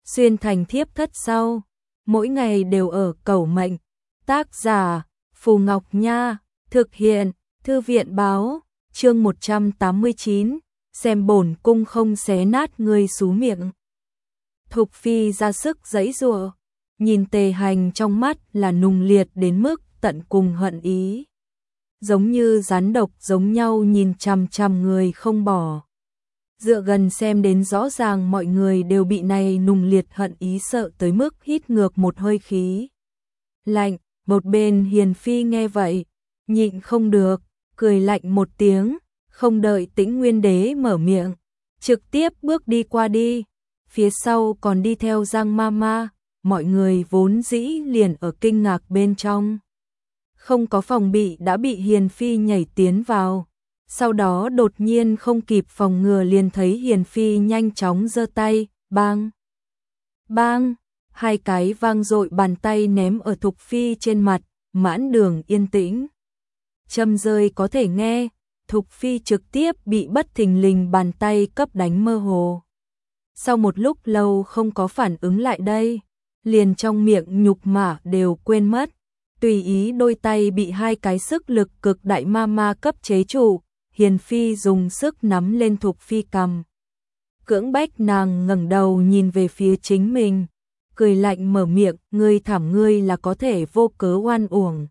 xuyên thành thiếp thất sau, mỗi ngày đều ở cầu mệnh. Tác giả Phù Ngọc Nha, thực hiện Thư viện báo, chương 189, xem bổn cung không xé nát ngươi xú miệng. Thục Phi ra sức giãy giụa, nhìn Tề Hành trong mắt là nùng liệt đến mức tận cùng hận ý. Giống như rắn độc giống nhau nhìn chằm chằm người không bỏ. Dựa gần xem đến rõ ràng mọi người đều bị này nùng liệt hận ý sợ tới mức hít ngược một hơi khí lạnh. Một bên Hiền Phi nghe vậy, nhịn không được, cười lạnh một tiếng, không đợi Tĩnh Nguyên Đế mở miệng, trực tiếp bước đi qua đi, phía sau còn đi theo Giang Mama, mọi người vốn dĩ liền ở kinh ngạc bên trong. Không có phòng bị đã bị Hiền Phi nhảy tiến vào, sau đó đột nhiên không kịp phòng ngừa liền thấy Hiền Phi nhanh chóng giơ tay, bang, bang. Hai cái vang dội bàn tay ném ở Thục Phi trên mặt, mãn đường yên tĩnh. Châm rơi có thể nghe, Thục Phi trực tiếp bị bất thình lình bàn tay cấp đánh mơ hồ. Sau một lúc lâu không có phản ứng lại đây, liền trong miệng nhục mạ đều quên mất. Tùy ý đôi tay bị hai cái sức lực cực đại ma cấp chế trụ, Hiền Phi dùng sức nắm lên Thục Phi cằm. Cưỡng bách nàng ngẩng đầu nhìn về phía chính mình. Cười lạnh mở miệng, ngươi thảm ngươi là có thể vô cớ oan uổng.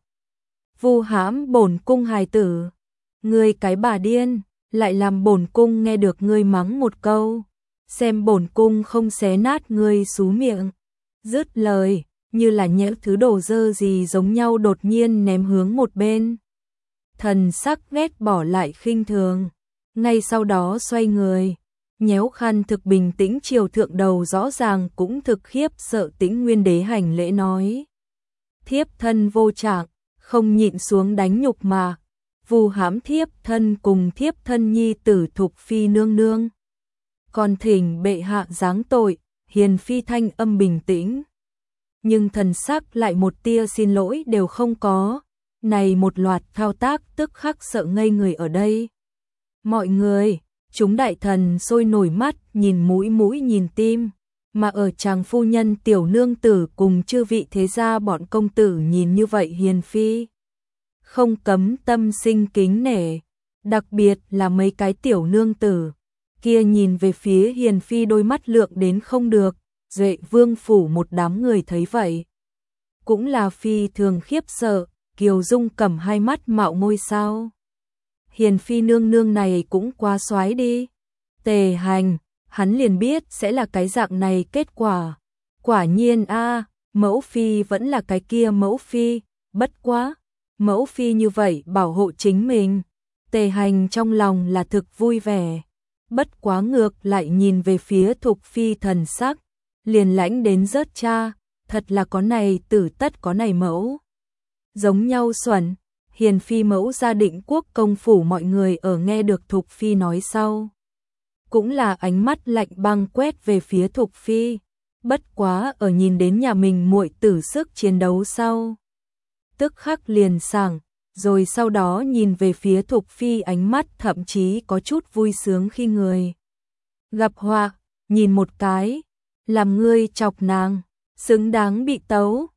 Vu hãm bổn cung hài tử, ngươi cái bà điên, lại làm bổn cung nghe được ngươi mắng một câu, xem bổn cung không xé nát ngươi xú miệng. Dứt lời, như là nhỡ thứ đồ dơ gì giống nhau đột nhiên ném hướng một bên. Thần sắc ghét bỏ lại khinh thường, ngay sau đó xoay người. Nhéo khăn thực bình tĩnh triều thượng đầu rõ ràng cũng thực khiếp sợ Tĩnh Nguyên Đế hành lễ nói. Thiếp thân vô trạng, không nhịn xuống đánh nhục mà, vu hãm thiếp thân cùng thiếp thân nhi tử Thục Phi nương nương. Còn thỉnh bệ hạ giáng tội, Hiền Phi thanh âm bình tĩnh. Nhưng thần sắc lại một tia xin lỗi đều không có, này một loạt thao tác tức khắc sợ ngây người ở đây. Mọi người, chúng đại thần sôi nổi mắt, nhìn mũi nhìn tim, mà ở chàng phu nhân tiểu nương tử cùng chư vị thế gia bọn công tử nhìn như vậy Hiền Phi. Không cấm tâm sinh kính nể, đặc biệt là mấy cái tiểu nương tử, kia nhìn về phía Hiền Phi đôi mắt lượng đến không được, Duệ Vương phủ một đám người thấy vậy. Cũng là phi thường khiếp sợ, Kiều Dung cầm hai mắt mạo ngôi sao. Hiền Phi nương nương này cũng quá xoái đi. Tề Hành, hắn liền biết sẽ là cái dạng này kết quả. Quả nhiên mẫu phi vẫn là cái kia mẫu phi, bất quá. Mẫu phi như vậy bảo hộ chính mình. Tề Hành trong lòng là thực vui vẻ. Bất quá ngược lại nhìn về phía Thục Phi thần sắc. Liền lãnh đến rớt cha, thật là có này tử tất có này mẫu. Giống nhau xuẩn. Hiền Phi mẫu gia Định Quốc công phủ mọi người ở nghe được Thục Phi nói sau. Cũng là ánh mắt lạnh băng quét về phía Thục Phi. Bất quá ở nhìn đến nhà mình muội tử sức chiến đấu sau. Tức khắc liền sảng, rồi sau đó nhìn về phía Thục Phi ánh mắt thậm chí có chút vui sướng khi người. Gặp họa, nhìn một cái, làm ngươi chọc nàng, xứng đáng bị tấu.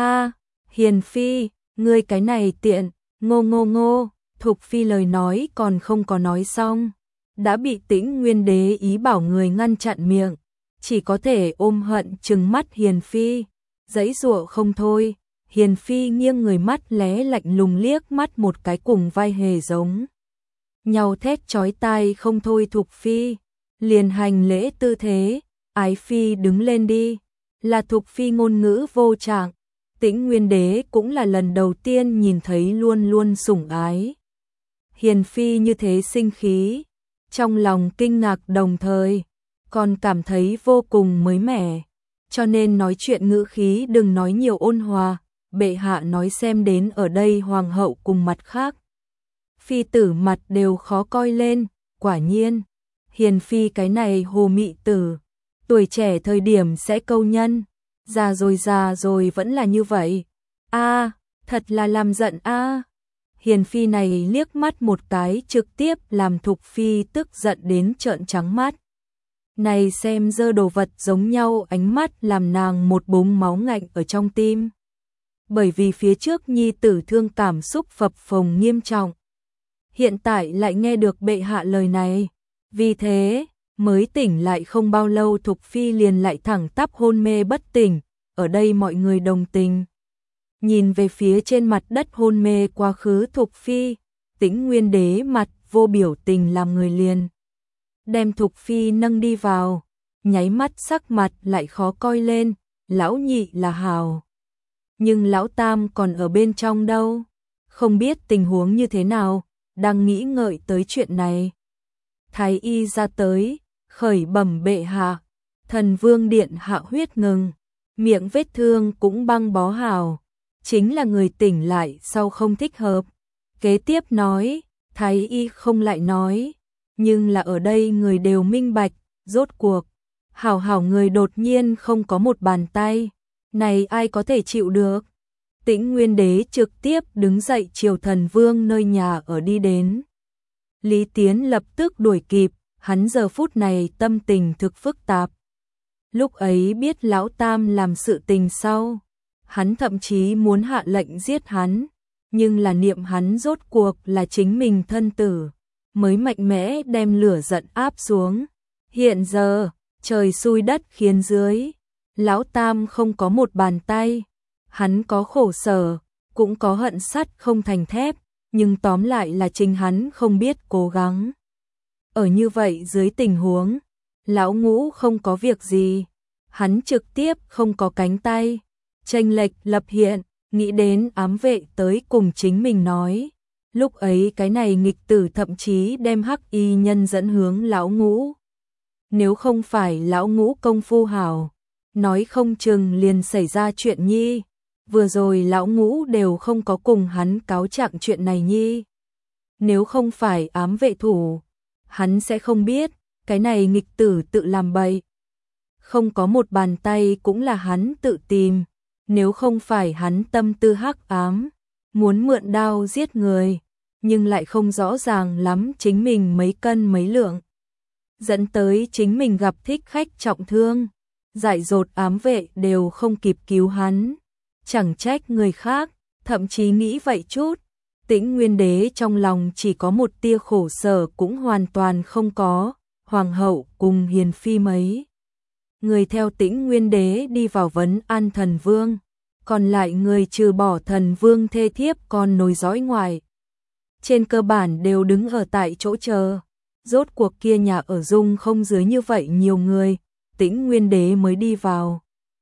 Hiền Phi, ngươi cái này tiện. Ngô, Thục Phi lời nói còn không có nói xong, đã bị Tĩnh Nguyên Đế ý bảo người ngăn chặn miệng, chỉ có thể ôm hận trừng mắt Hiền Phi, giãy giụa không thôi. Hiền Phi nghiêng người mắt lé lạnh lùng liếc mắt một cái cùng vai hề giống nhau thét chói tai không thôi. Thục Phi liền hành lễ tư thế, ái phi đứng lên đi, là Thục Phi ngôn ngữ vô trạng. Tĩnh Nguyên Đế cũng là lần đầu tiên nhìn thấy luôn luôn sủng ái Hiền Phi như thế sinh khí, trong lòng kinh ngạc đồng thời, còn cảm thấy vô cùng mới mẻ, cho nên nói chuyện ngữ khí đừng nói nhiều ôn hòa, bệ hạ nói xem đến ở đây hoàng hậu cùng mặt khác. Phi tử mặt đều khó coi lên, quả nhiên, Hiền Phi cái này hồ mị tử, tuổi trẻ thời điểm sẽ câu nhân. Già rồi vẫn là như vậy. Thật là làm giận Hiền Phi này liếc mắt một cái trực tiếp làm Thục Phi tức giận đến trợn trắng mắt. Này xem dơ đồ vật giống nhau, ánh mắt làm nàng một búng máu ngạnh ở trong tim. Bởi vì phía trước nhi tử thương cảm xúc phập phồng nghiêm trọng. Hiện tại lại nghe được bệ hạ lời này. Vì thế, mới tỉnh lại không bao lâu Thục Phi liền lại thẳng tắp hôn mê bất tỉnh. Ở đây mọi người đồng tình. Nhìn về phía trên mặt đất hôn mê quá khứ Thục Phi, Tĩnh Nguyên Đế mặt vô biểu tình làm người liền. Đem Thục Phi nâng đi vào, nháy mắt sắc mặt lại khó coi lên, lão nhị là hào. Nhưng lão tam còn ở bên trong đâu, không biết tình huống như thế nào, đang nghĩ ngợi tới chuyện này. Thái y ra tới, khởi bẩm bệ hạ, Thần Vương điện hạ huyết ngừng, miệng vết thương cũng băng bó hào, chính là người tỉnh lại sau không thích hợp. Kế tiếp nói, Thái y không lại nói, nhưng là ở đây người đều minh bạch, rốt cuộc, hảo hảo người đột nhiên không có một bàn tay, này ai có thể chịu được. Tĩnh Nguyên Đế trực tiếp đứng dậy chiều Thần Vương nơi nhà ở đi đến. Lý Tiến lập tức đuổi kịp, hắn giờ phút này tâm tình thực phức tạp. Lúc ấy biết lão tam làm sự tình sau, hắn thậm chí muốn hạ lệnh giết hắn, nhưng là niệm hắn rốt cuộc là chính mình thân tử, mới mạnh mẽ đem lửa giận áp xuống. Hiện giờ, trời xui đất khiến dưới, lão tam không có một bàn tay, hắn có khổ sở, cũng có hận sắt không thành thép, nhưng tóm lại là chính hắn không biết cố gắng. Ở như vậy dưới tình huống, lão ngũ không có việc gì, hắn trực tiếp không có cánh tay, chênh lệch lập hiện, nghĩ đến ám vệ tới cùng chính mình nói. Lúc ấy cái này nghịch tử thậm chí đem hắc y nhân dẫn hướng lão ngũ. Nếu không phải lão ngũ công phu hảo, nói không chừng liền xảy ra chuyện nhi. Vừa rồi lão ngũ đều không có cùng hắn cáo trạng chuyện này nhi. Nếu không phải ám vệ thủ, hắn sẽ không biết, cái này nghịch tử tự làm bậy. Không có một bàn tay cũng là hắn tự tìm, nếu không phải hắn tâm tư hắc ám, muốn mượn đao giết người, nhưng lại không rõ ràng lắm chính mình mấy cân mấy lượng. Dẫn tới chính mình gặp thích khách trọng thương, dại dột ám vệ đều không kịp cứu hắn. Chẳng trách người khác, thậm chí nghĩ vậy chút. Tĩnh Nguyên Đế trong lòng chỉ có một tia khổ sở cũng hoàn toàn không có, hoàng hậu cùng hiền phi mấy. Người theo Tĩnh Nguyên Đế đi vào vấn an Thần Vương, còn lại người trừ bỏ Thần Vương thê thiếp còn nối dõi ngoài. Trên cơ bản đều đứng ở tại chỗ chờ, rốt cuộc kia nhà ở dung không dưới như vậy nhiều người, Tĩnh Nguyên Đế mới đi vào.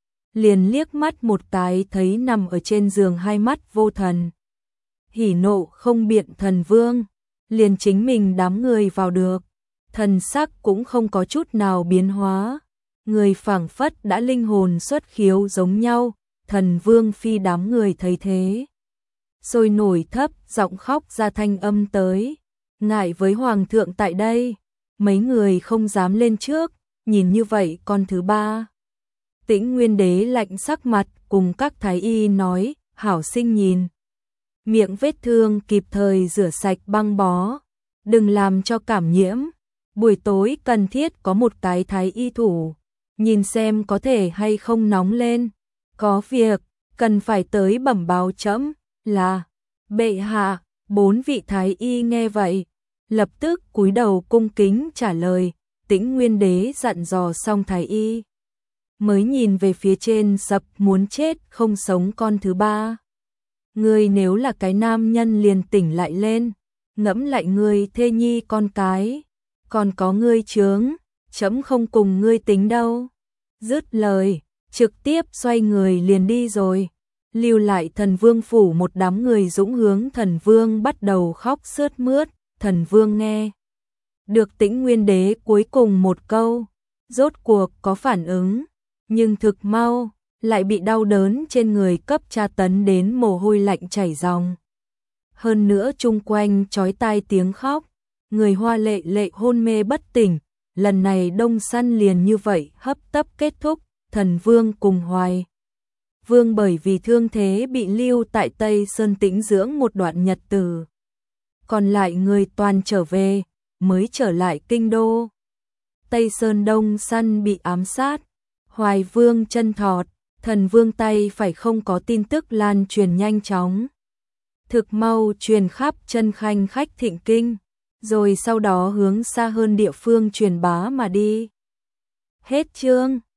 Liền liếc mắt một cái thấy nằm ở trên giường hai mắt vô thần. Hỉ nộ không biện Thần Vương, liền chính mình đám người vào được, thần sắc cũng không có chút nào biến hóa. Người phảng phất đã linh hồn xuất khiếu giống nhau, Thần Vương phi đám người thấy thế. Sôi nổi thấp, giọng khóc ra thanh âm tới. Ngại với Hoàng thượng tại đây, mấy người không dám lên trước, nhìn như vậy con thứ ba. Tĩnh Nguyên Đế lạnh sắc mặt cùng các thái y nói, hảo sinh nhìn. Miệng vết thương kịp thời rửa sạch băng bó, đừng làm cho cảm nhiễm. Buổi tối cần thiết có một cái thái y thủ, nhìn xem có thể hay không nóng lên. Có việc, cần phải tới bẩm báo trẫm là bệ hạ. 4 vị thái y nghe vậy, lập tức cúi đầu cung kính trả lời. Tĩnh Nguyên Đế dặn dò xong thái y, mới nhìn về phía trên sập muốn chết không sống con thứ ba. Ngươi nếu là cái nam nhân liền tỉnh lại lên, ngẫm lại ngươi thê nhi con cái, còn có ngươi chướng, trẫm không cùng ngươi tính đâu. Dứt lời, trực tiếp xoay người liền đi rồi, lưu lại Thần Vương phủ một đám người dũng hướng Thần Vương bắt đầu khóc sướt mướt. Thần Vương nghe được Tĩnh Nguyên Đế cuối cùng một câu, rốt cuộc có phản ứng, nhưng thực mau lại bị đau đớn trên người cấp tra tấn đến mồ hôi lạnh chảy ròng. Hơn nữa chung quanh chói tai tiếng khóc, người hoa lệ lệ hôn mê bất tỉnh. Lần này đông săn liền như vậy hấp tấp kết thúc. Thần Vương cùng Hoài Vương bởi vì thương thế bị lưu tại Tây Sơn tĩnh dưỡng một đoạn nhật tử. Còn lại người toàn trở về, mới trở lại kinh đô. Tây Sơn Đông Săn bị ám sát, Hoài Vương chân thọt, Thần Vương tay phải không có tin tức lan truyền nhanh chóng. Thực mau truyền khắp chân khanh khách thịnh kinh, rồi sau đó hướng xa hơn địa phương truyền bá mà đi. Hết chương.